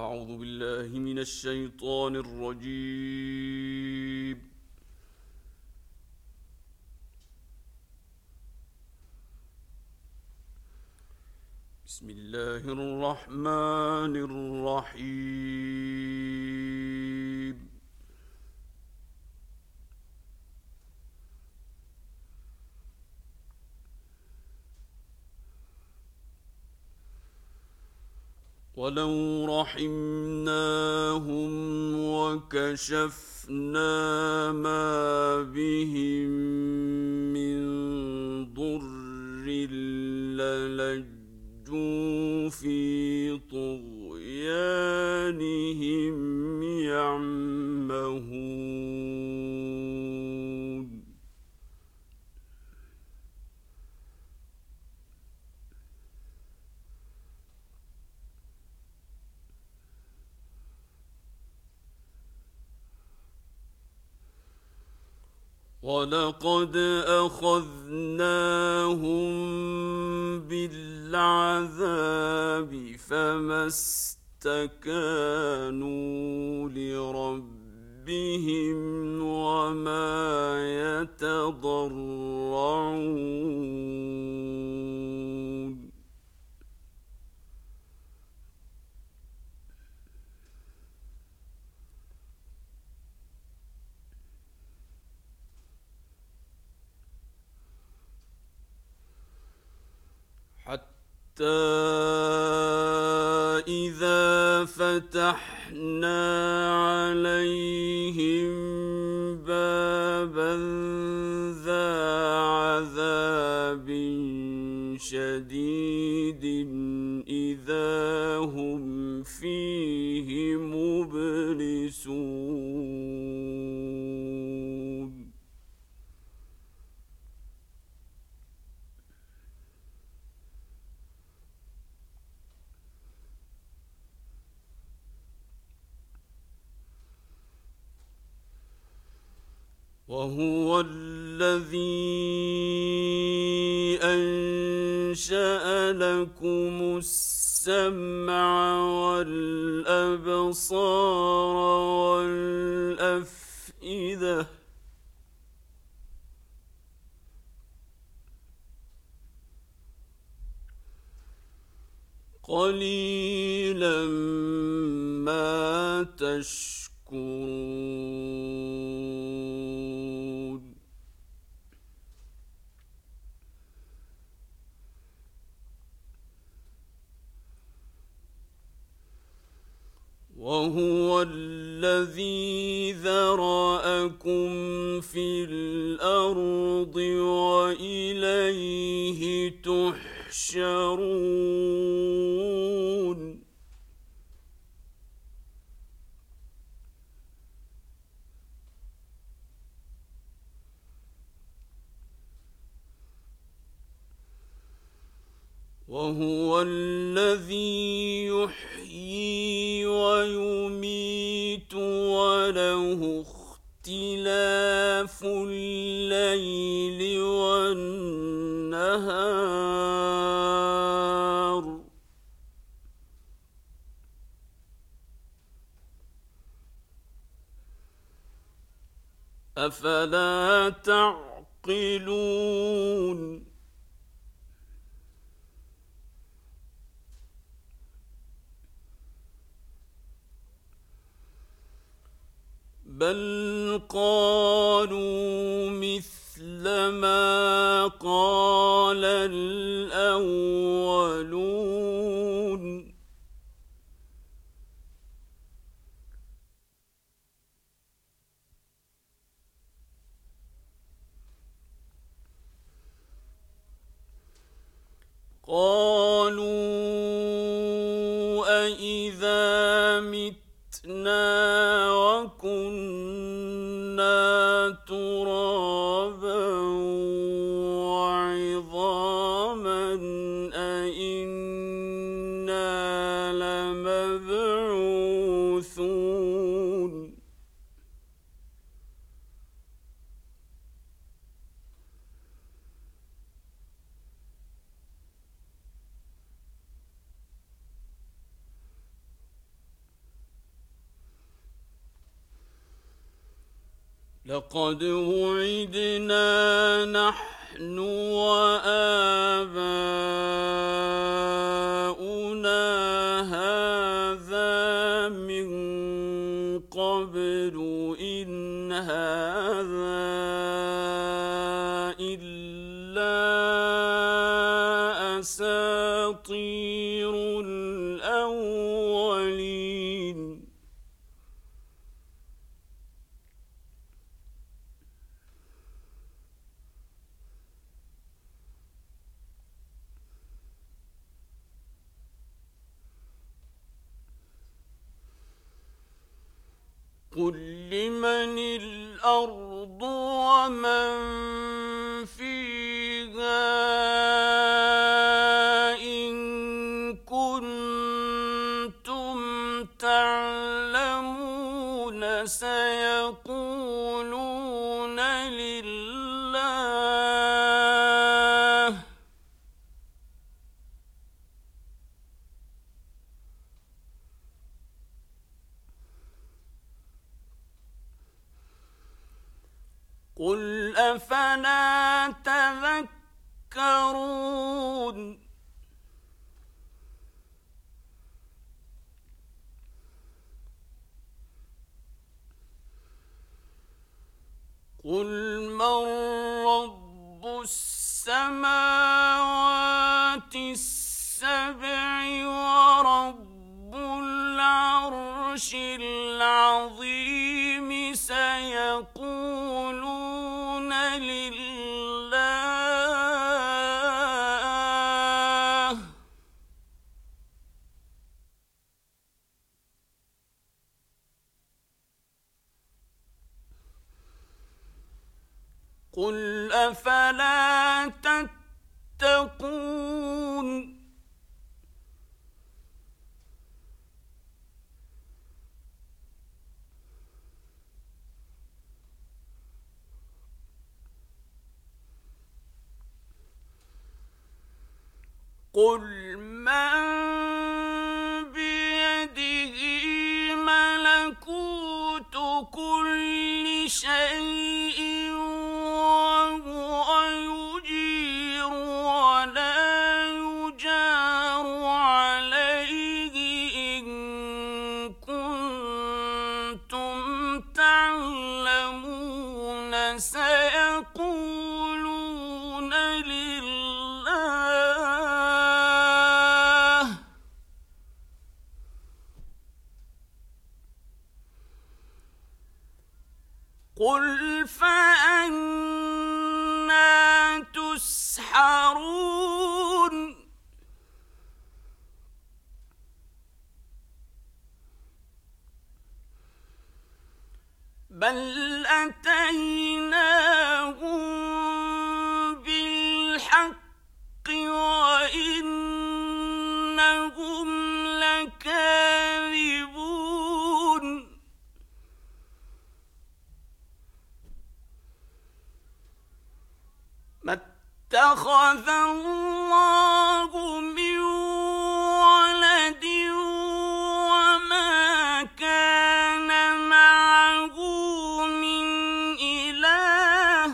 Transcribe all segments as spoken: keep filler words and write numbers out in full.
أعوذ بالله من الشيطان الرجيم. بسم الله الرحمن الرحيم. ولو رحمناهم وكشفنا ما بهم من ضر للجوا في طغيانهم يعمهون. ولقد أخذناهم بالعذاب فما استكانوا لربهم وما يتضرعون. حتى إذا فتحنا عليهم بابا ذا عذاب شديد إذا هم فيه مبلسون. وهو الذي أنشأ لكم السمع والأبصار والأفئدة قليلا ما تشكرون. وهو الذي ذرأكم في الأرض وإليه تحشرون. وهو الذي يحيي ويميت وله اختلاف الليل والنهار أفلا تعقلون. بل قالوا مثل ما قال الأولون قالوا أإذا متنا وكنا ترابا وعظاما أإنا لمبعوثون. لقد وعدنا نحن وآباؤنا هذا من قبل إن هذا إلا أساطير الأولين. قل لمن الأرض ومن فيها إن كنتم تعلمون سيقولون لله. قل أفلا تذكرون. قل من رب السماوات السبع ورب العرش العظيم سيقولون لله. قل أفلا تتقون. قل من بيده ملكوت كل شيء وهو يجير ولا يجار عليه إن كنتم تعلمون سيقولون لله. قل فأنى تسحرون. بل أتيناهم بالحق وإنهم لكاذبون. ما اتخذ الله من ولد وما كان معه من إله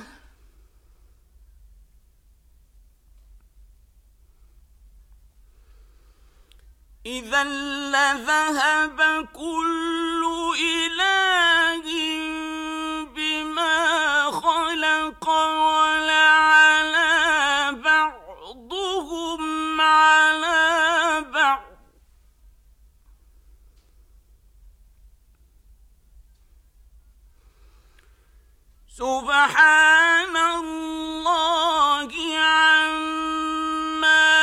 إذا لذهب كل إله بما خلق ولعلى بعضهم على بعض سبحان الله عما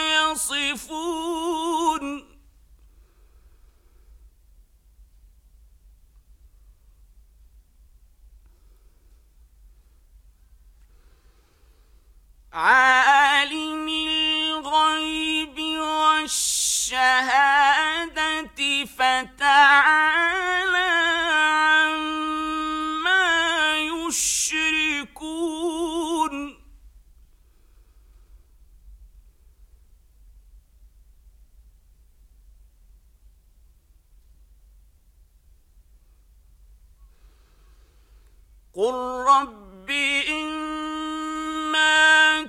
يصفون. عالم الغيب والشهادة فتعالى عما يشركون. قل رب إما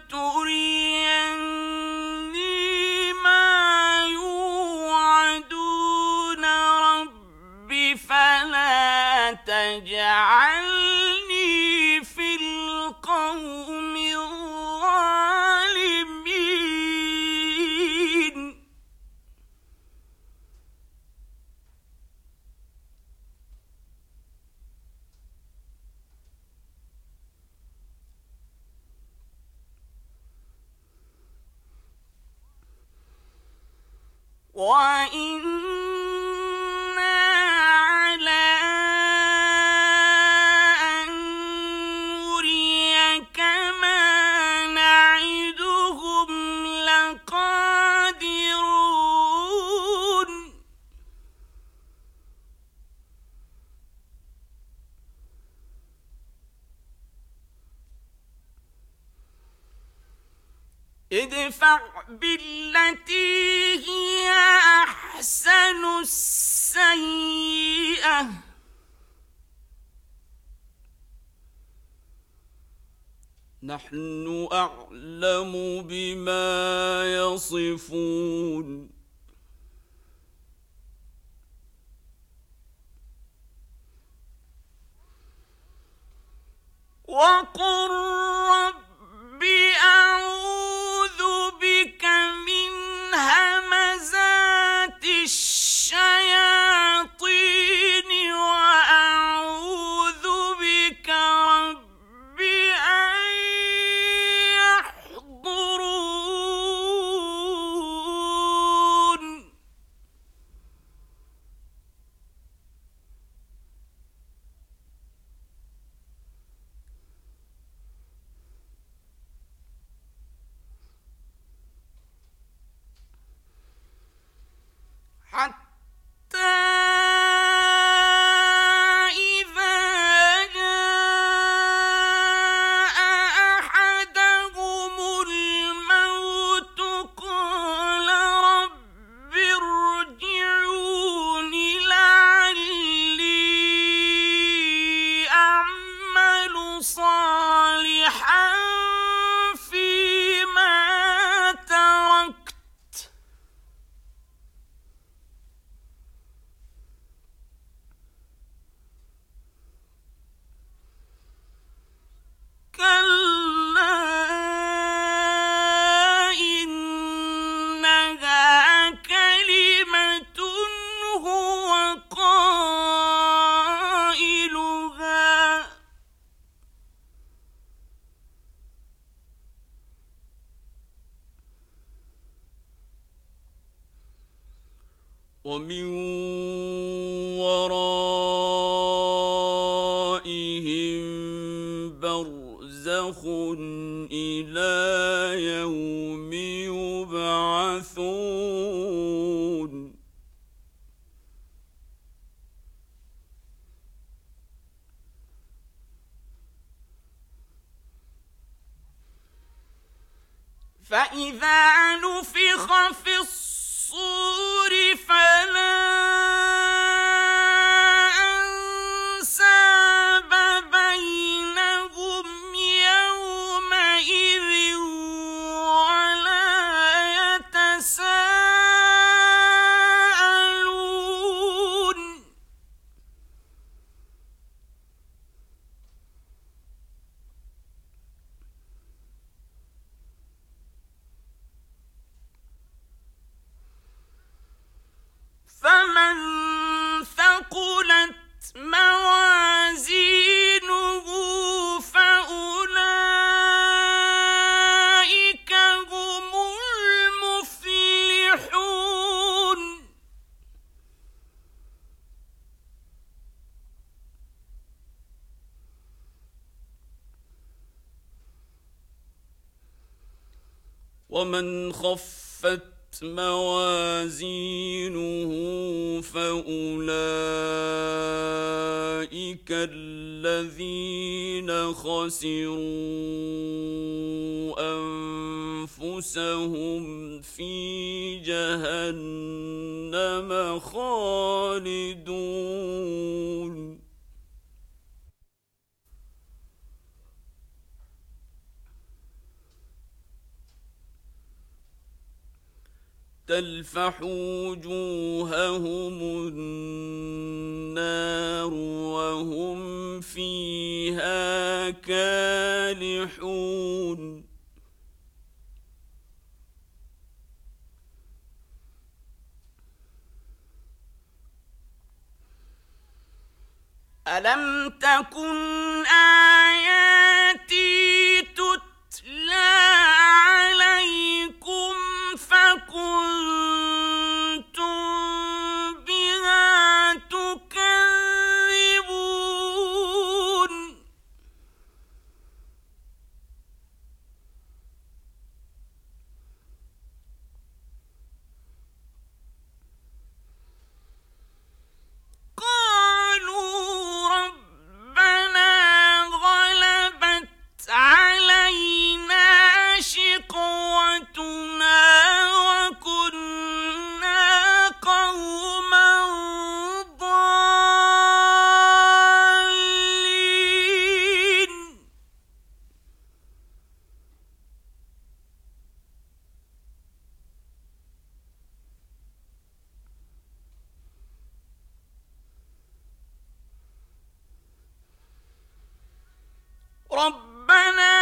تريني ما يوعدون رب فلا تجعلني في القوم الظالمين وإنا على أن نريك ما نعدهم لقادرون ادفع بالتي هي أحسن السيئة نحن أعلم بما يصفون وقل رب أعوذ بك من همزات الشياطين وأعوذ بك رب أن يحضرون حتى إذا جاء أحدهم الموت قال رب ارجعون لعلي أعمل صالحا فيما تركت كلا إنها كلمة هو قائلها ومن ورائهم برزخ إلى يوم يبعثون فإذا نفخ في الصور فلا أنساب بينهم يومئذ ولا يتساءلون فمن ثقلت موازينه فأولئك هم المفلحون ومن خفت موازينه فأولئك الذين خسروا أنفسهم في جهنم خالدون تلفح وجوههم النار وهم فيها كالحون ألم تكن آياتي تتلى عليكم فكنتم بها تكذبون ربنا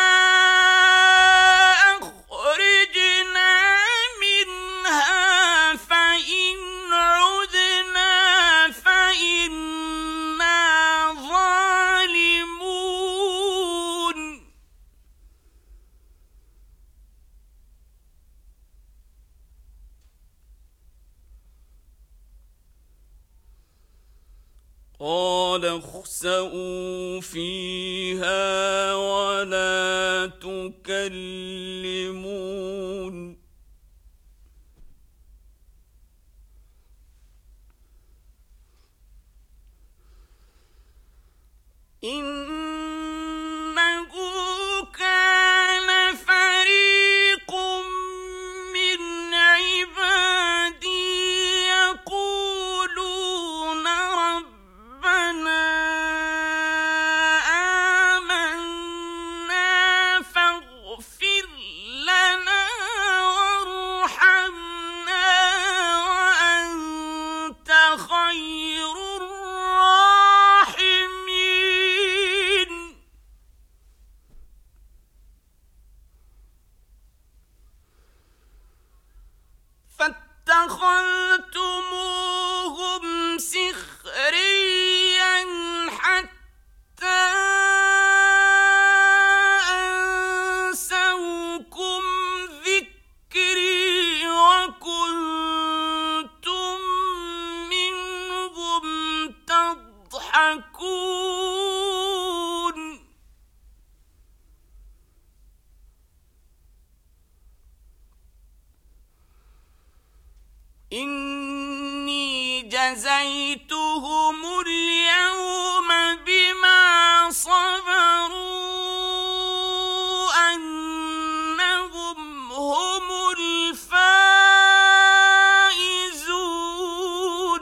أخرجنا منها فإن عدنا فإنا ظالمون قال اخسئوا فيها ولا تكلمون إنه كان فريق من عبادي يقولون ربنا آمنا فاغفر لنا وارحمنا وأنت خير الراحمين فاتخذتموهم سخريا حتى أنسوكم ذكري وكنتم منهم تضحكون إني جزيتهم اليوم بما صبروا أنهم هم الفائزون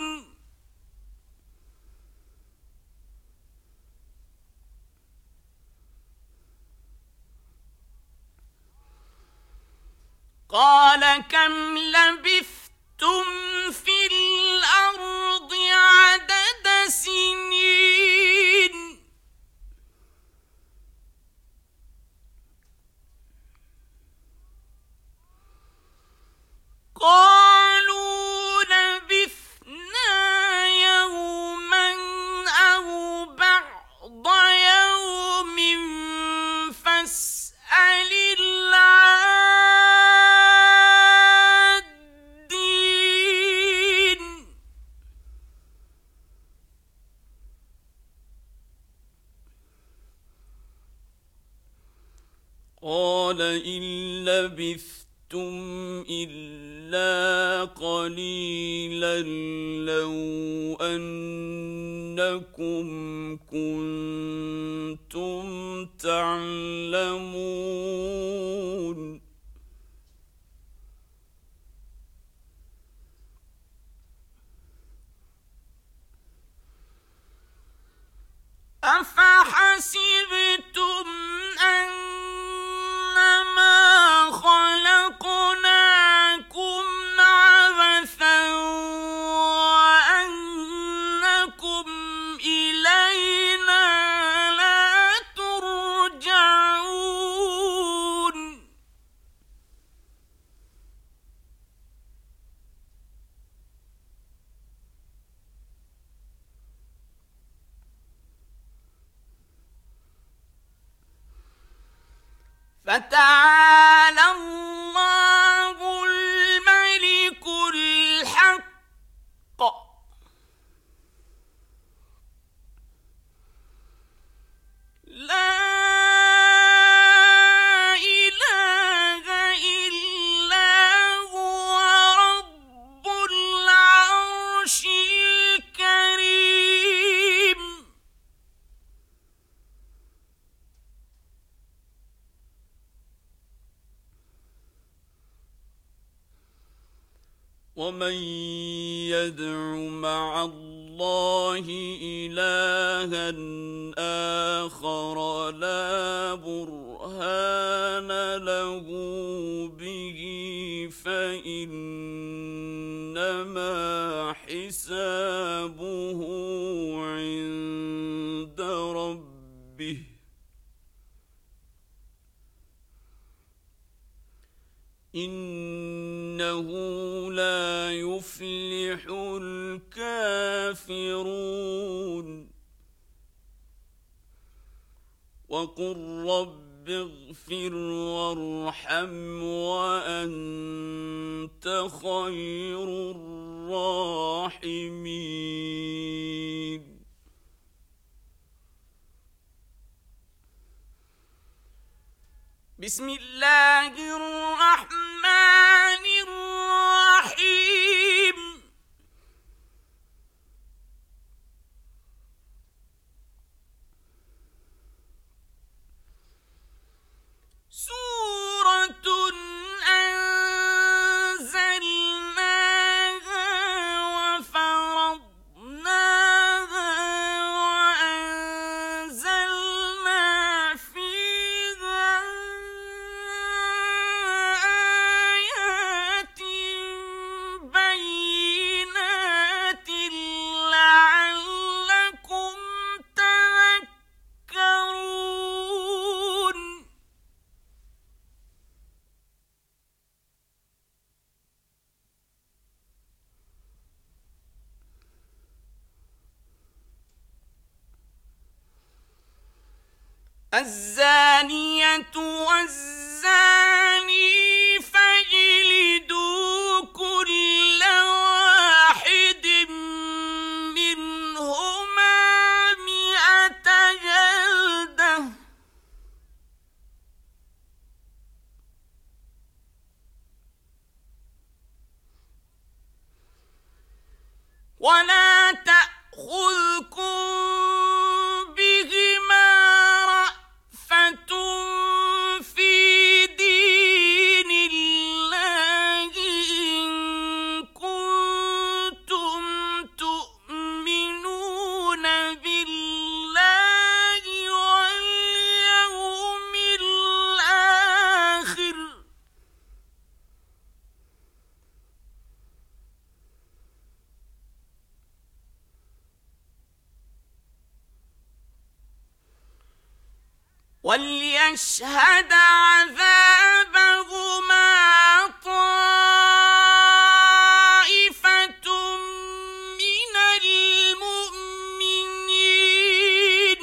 قال كم لبثتم في الأرض عدد سنين قالوا لبثنا يوما أو بعض يوم فاسأل العادين قال إن لبثتم إلا قليلا لو أنكم كنتم تعلمون أفحسبتم أنما خلقناكم فتعالى الله الملك الحق لا إله إلا هو رب العرش الكريم. ومن يدع مع الله إلها آخر لا برهان له به فإنما حسابه عند ربه إنه لا يفلح الكافرون. وقل رب اغفر وارحم وأنت خير الراحمين. بسم الله الرحمن الرحيم. سورة أنزلناها وفرضناها وأنزلنا فيها آيات بينات لعلكم تذكرون. الزانية والزاني فاجلدوا كل واحد منهما مئة جلدة ولا تأخذكم بهما رأفة في دين الله إن كنتم تؤمنون بالله واليوم الآخر. وليشهد عذابهما طائفة من المؤمنين.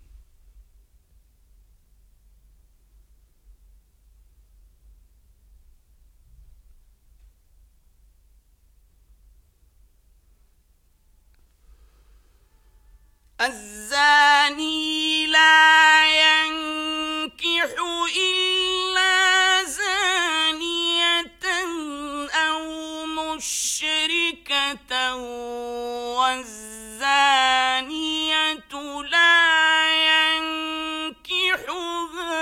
الزاني لا ينكح إلا زانية أو مشركة والزانية لا ينكحها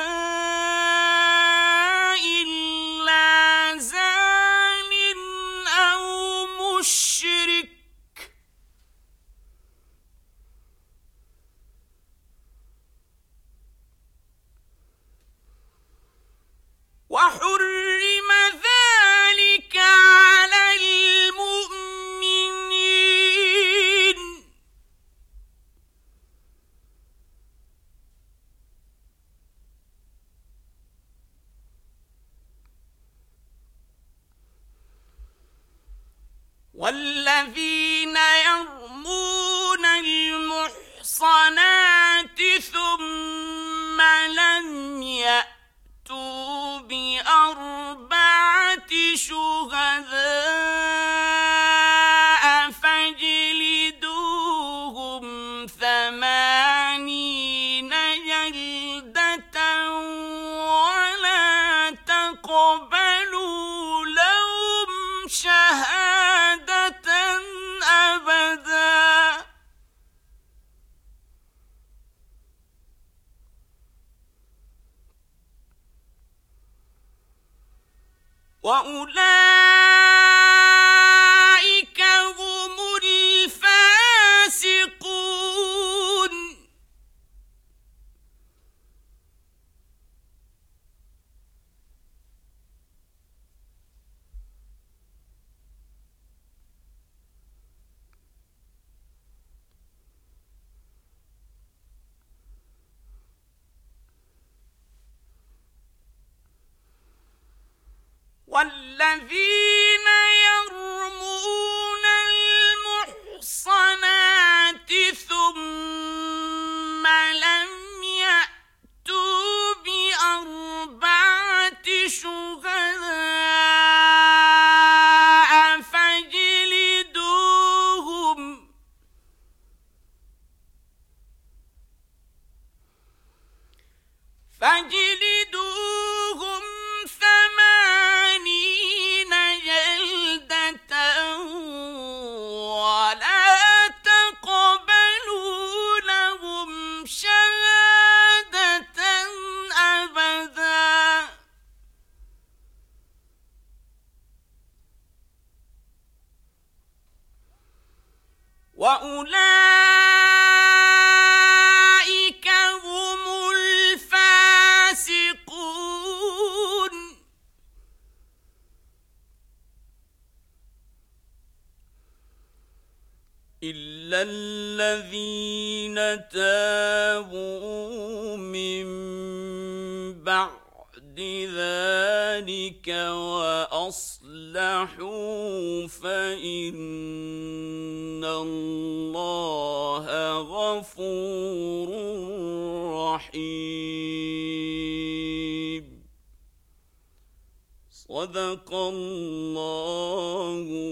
إلا زان أو مشرك وحرم ذلك على المؤمنين. والذين يرمون المحصنات ثم لم يأتوا وأولئك هم الفاسقون. والذين يرمون المحصنات ثم لم يأتوا بأربعة شهداء فاجلدوهم فاجلدوهم ثمانين جلدة ولا تقبلوا لهم شهادة أبدا وأولئك هم الفاسقون. إلا الذين تابوا من بعد ذلك وأصلحوا فإن الله غفور رحيم. صدق الله